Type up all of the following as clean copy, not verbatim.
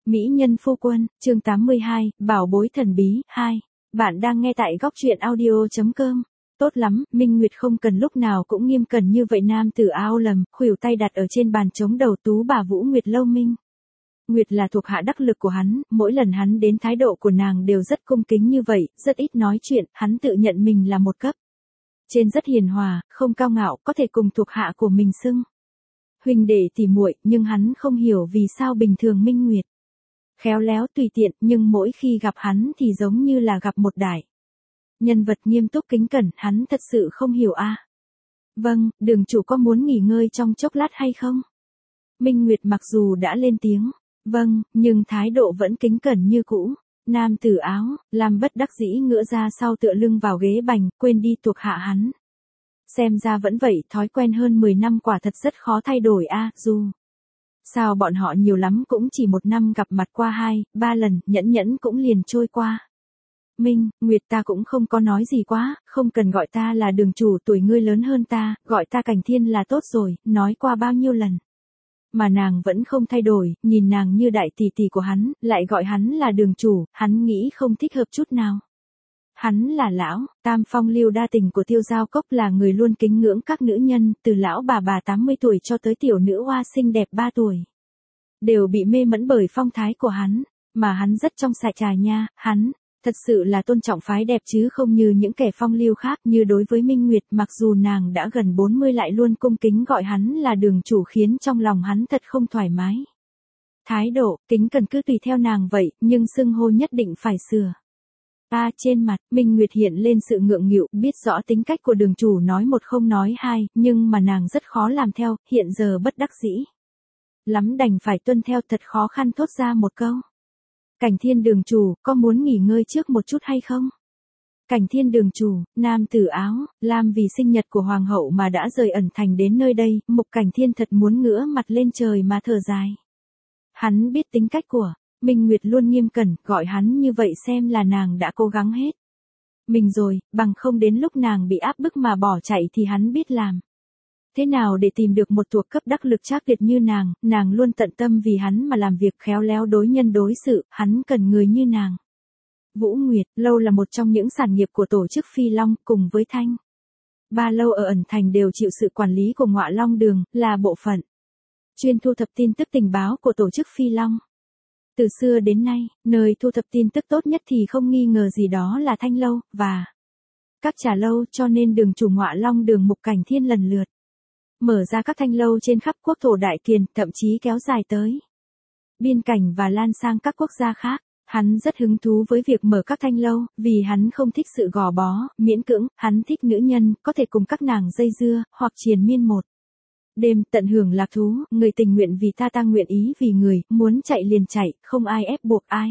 Mỹ nhân phu quân, chương 82, bảo bối thần bí, 2. Bạn đang nghe tại góc truyện audio.com. Tốt lắm, Minh Nguyệt không cần lúc nào cũng nghiêm cẩn như vậy. Nam tử áo lầm, khuỷu tay đặt ở trên bàn chống đầu tú bà Vũ Nguyệt Lâu Minh. Nguyệt là thuộc hạ đắc lực của hắn, mỗi lần hắn đến thái độ của nàng đều rất cung kính như vậy, rất ít nói chuyện, hắn tự nhận mình là một cấp trên rất hiền hòa, không cao ngạo, có thể cùng thuộc hạ của mình xưng huynh đệ tỉ muội, nhưng hắn không hiểu vì sao bình thường Minh Nguyệt khéo léo tùy tiện, nhưng mỗi khi gặp hắn thì giống như là gặp một đại nhân vật nghiêm túc kính cẩn, hắn thật sự không hiểu a. Vâng, đường chủ có muốn nghỉ ngơi trong chốc lát hay không? Minh Nguyệt mặc dù đã lên tiếng, vâng, nhưng thái độ vẫn kính cẩn như cũ. Nam tử áo, làm bất đắc dĩ ngửa ra sau tựa lưng vào ghế bành, quên đi thuộc hạ hắn. Xem ra vẫn vậy, thói quen hơn 10 năm quả thật rất khó thay đổi a, dù sao bọn họ nhiều lắm cũng chỉ một năm gặp mặt qua 2-3 lần, nhẫn nhẫn cũng liền trôi qua. Minh, Nguyệt ta cũng không có nói gì quá, không cần gọi ta là đường chủ, tuổi ngươi lớn hơn ta, gọi ta Cảnh Thiên là tốt rồi, nói qua bao nhiêu lần. Mà nàng vẫn không thay đổi, nhìn nàng như đại tỷ tỷ của hắn, lại gọi hắn là đường chủ, hắn nghĩ không thích hợp chút nào. Hắn là lão, tam phong lưu đa tình của Tiêu Giao Cốc, là người luôn kính ngưỡng các nữ nhân, từ lão bà 80 tuổi cho tới tiểu nữ hoa xinh đẹp 3 tuổi. Đều bị mê mẫn bởi phong thái của hắn, mà hắn rất trong sạch trà nha, hắn thật sự là tôn trọng phái đẹp chứ không như những kẻ phong lưu khác. Như đối với Minh Nguyệt, mặc dù nàng đã gần 40 lại luôn cung kính gọi hắn là đường chủ, khiến trong lòng hắn thật không thoải mái. Thái độ, kính cần cứ tùy theo nàng vậy, nhưng xưng hô nhất định phải sửa. Trên mặt, Minh Nguyệt hiện lên sự ngượng nghịu, biết rõ tính cách của đường chủ nói một không nói hai, nhưng mà nàng rất khó làm theo, hiện giờ bất đắc dĩ lắm đành phải tuân theo, thật khó khăn thốt ra một câu. Cảnh Thiên đường chủ, có muốn nghỉ ngơi trước một chút hay không? Cảnh Thiên đường chủ, nam tử áo, lam vì sinh nhật của hoàng hậu mà đã rời ẩn thành đến nơi đây, Mục Cảnh Thiên thật muốn ngửa mặt lên trời mà thở dài. Hắn biết tính cách của Minh Nguyệt luôn nghiêm cẩn, gọi hắn như vậy xem là nàng đã cố gắng hết mình rồi, bằng không đến lúc nàng bị áp bức mà bỏ chạy thì hắn biết làm thế nào để tìm được một thuộc cấp đắc lực trác tuyệt như nàng luôn tận tâm vì hắn mà làm việc, khéo léo đối nhân đối sự, hắn cần người như nàng. Vũ Nguyệt Lâu là một trong những sản nghiệp của tổ chức Phi Long, cùng với Thanh Ba Lâu ở ẩn thành đều chịu sự quản lý của Ngọa Long Đường, là bộ phận chuyên thu thập tin tức tình báo của tổ chức Phi Long. Từ xưa đến nay, nơi thu thập tin tức tốt nhất thì không nghi ngờ gì đó là Thanh Lâu và các trà lâu, cho nên đường chủ Ngọa Long Đường Mục Cảnh Thiên lần lượt mở ra các thanh lâu trên khắp quốc thổ Đại Kiền, thậm chí kéo dài tới biên cảnh và lan sang các quốc gia khác. Hắn rất hứng thú với việc mở các thanh lâu, vì hắn không thích sự gò bó, miễn cưỡng, hắn thích nữ nhân, có thể cùng các nàng dây dưa, hoặc triền miên một đêm, tận hưởng lạc thú, người tình nguyện vì ta nguyện ý vì người, muốn chạy liền chạy, không ai ép buộc ai.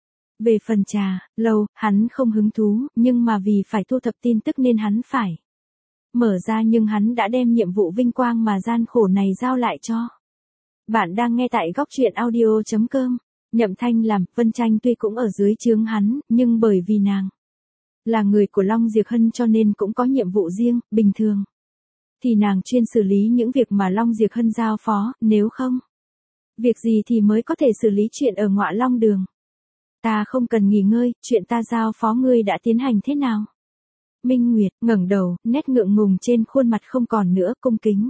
Về phần trà lâu, hắn không hứng thú, nhưng mà vì phải thu thập tin tức nên hắn phải mở ra, nhưng hắn đã đem nhiệm vụ vinh quang mà gian khổ này giao lại cho. Bạn đang nghe tại góc truyện audio.com. Nhậm Thanh làm, Vân Tranh tuy cũng ở dưới trướng hắn, nhưng bởi vì nàng là người của Long Diệp Hân cho nên cũng có nhiệm vụ riêng, bình thường thì nàng chuyên xử lý những việc mà Long Diệp Hân giao phó, nếu không việc gì thì mới có thể xử lý chuyện ở Ngọa Long Đường. Ta không cần nghỉ ngơi, chuyện ta giao phó ngươi đã tiến hành thế nào? Minh Nguyệt ngẩng đầu, nét ngượng ngùng trên khuôn mặt không còn nữa, cung kính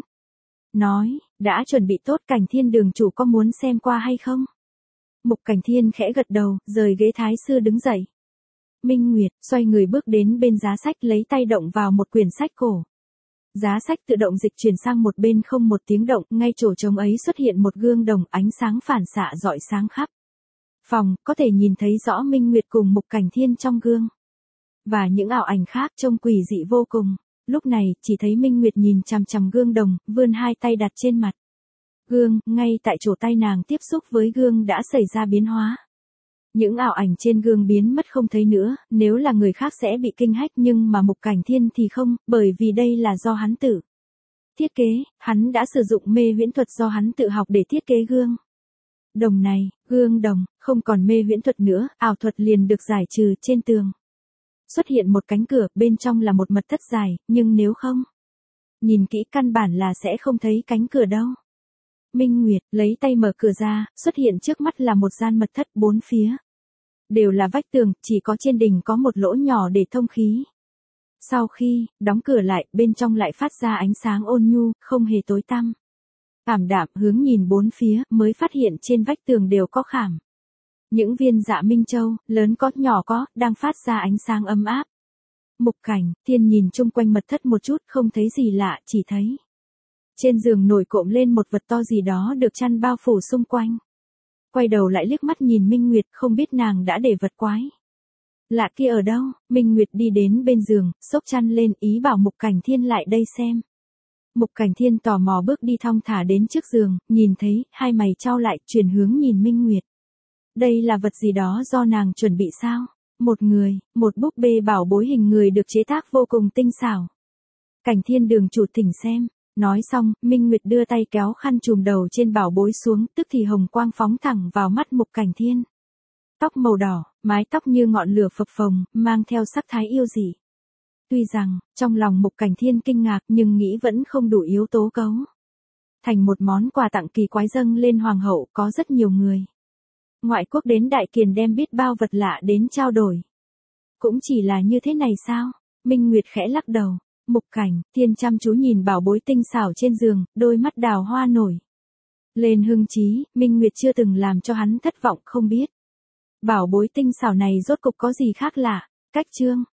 nói, đã chuẩn bị tốt. Cảnh Thiên đường chủ có muốn xem qua hay không? Mục Cảnh Thiên khẽ gật đầu, rời ghế thái sư đứng dậy. Minh Nguyệt xoay người bước đến bên giá sách, lấy tay động vào một quyển sách cổ. Giá sách tự động dịch chuyển sang một bên, không một tiếng động, ngay chỗ trống ấy xuất hiện một gương đồng, ánh sáng phản xạ rọi sáng khắp phòng, có thể nhìn thấy rõ Minh Nguyệt cùng Mục Cảnh Thiên trong gương và những ảo ảnh khác trông quỷ dị vô cùng. Lúc này, chỉ thấy Minh Nguyệt nhìn chằm chằm gương đồng, vươn hai tay đặt trên mặt gương, ngay tại chỗ tay nàng tiếp xúc với gương đã xảy ra biến hóa. Những ảo ảnh trên gương biến mất không thấy nữa, nếu là người khác sẽ bị kinh hách, nhưng mà Mục Cảnh Thiên thì không, bởi vì đây là do hắn tự thiết kế, hắn đã sử dụng mê huyễn thuật do hắn tự học để thiết kế gương đồng này. Gương đồng không còn mê huyễn thuật nữa, ảo thuật liền được giải trừ. Trên tường xuất hiện một cánh cửa, bên trong là một mật thất dài, nhưng nếu không nhìn kỹ căn bản là sẽ không thấy cánh cửa đâu. Minh Nguyệt lấy tay mở cửa ra, xuất hiện trước mắt là một gian mật thất, bốn phía đều là vách tường, chỉ có trên đỉnh có một lỗ nhỏ để thông khí. Sau khi đóng cửa lại, bên trong lại phát ra ánh sáng ôn nhu, không hề tối tăm. Ảm đạm, hướng nhìn bốn phía, mới phát hiện trên vách tường đều có khảm. Những viên dạ minh châu, lớn có, nhỏ có, đang phát ra ánh sáng ấm áp. Mục Cảnh Thiên nhìn chung quanh mật thất một chút, không thấy gì lạ, chỉ thấy trên giường nổi cộm lên một vật to gì đó được chăn bao phủ xung quanh. Quay đầu lại liếc mắt nhìn Minh Nguyệt, không biết nàng đã để vật quái lạ kia ở đâu. Minh Nguyệt đi đến bên giường, xốc chăn lên, ý bảo Mục Cảnh Thiên lại đây xem. Mục Cảnh Thiên tò mò bước đi thong thả đến trước giường, nhìn thấy, hai mày chau lại, chuyển hướng nhìn Minh Nguyệt. Đây là vật gì đó do nàng chuẩn bị sao? Một búp bê bảo bối hình người được chế tác vô cùng tinh xảo. Cảnh Thiên đường chủ thỉnh xem. Nói xong, Minh Nguyệt đưa tay kéo khăn trùm đầu trên bảo bối xuống, tức thì hồng quang phóng thẳng vào mắt Mục Cảnh Thiên. Tóc màu đỏ, mái tóc như ngọn lửa phập phồng, mang theo sắc thái yêu dị. Tuy rằng, trong lòng Mục Cảnh Thiên kinh ngạc nhưng nghĩ vẫn không đủ yếu tố cấu thành một món quà tặng kỳ quái dâng lên hoàng hậu, có rất nhiều người ngoại quốc đến Đại Kiền đem biết bao vật lạ đến trao đổi. Cũng chỉ là như thế này sao? Minh Nguyệt khẽ lắc đầu. Mục Cảnh Thiên chăm chú nhìn bảo bối tinh xảo trên giường, đôi mắt đào hoa nổi lên hưng trí. Minh Nguyệt chưa từng làm cho hắn thất vọng, không biết bảo bối tinh xảo này rốt cục có gì khác lạ. Cách chương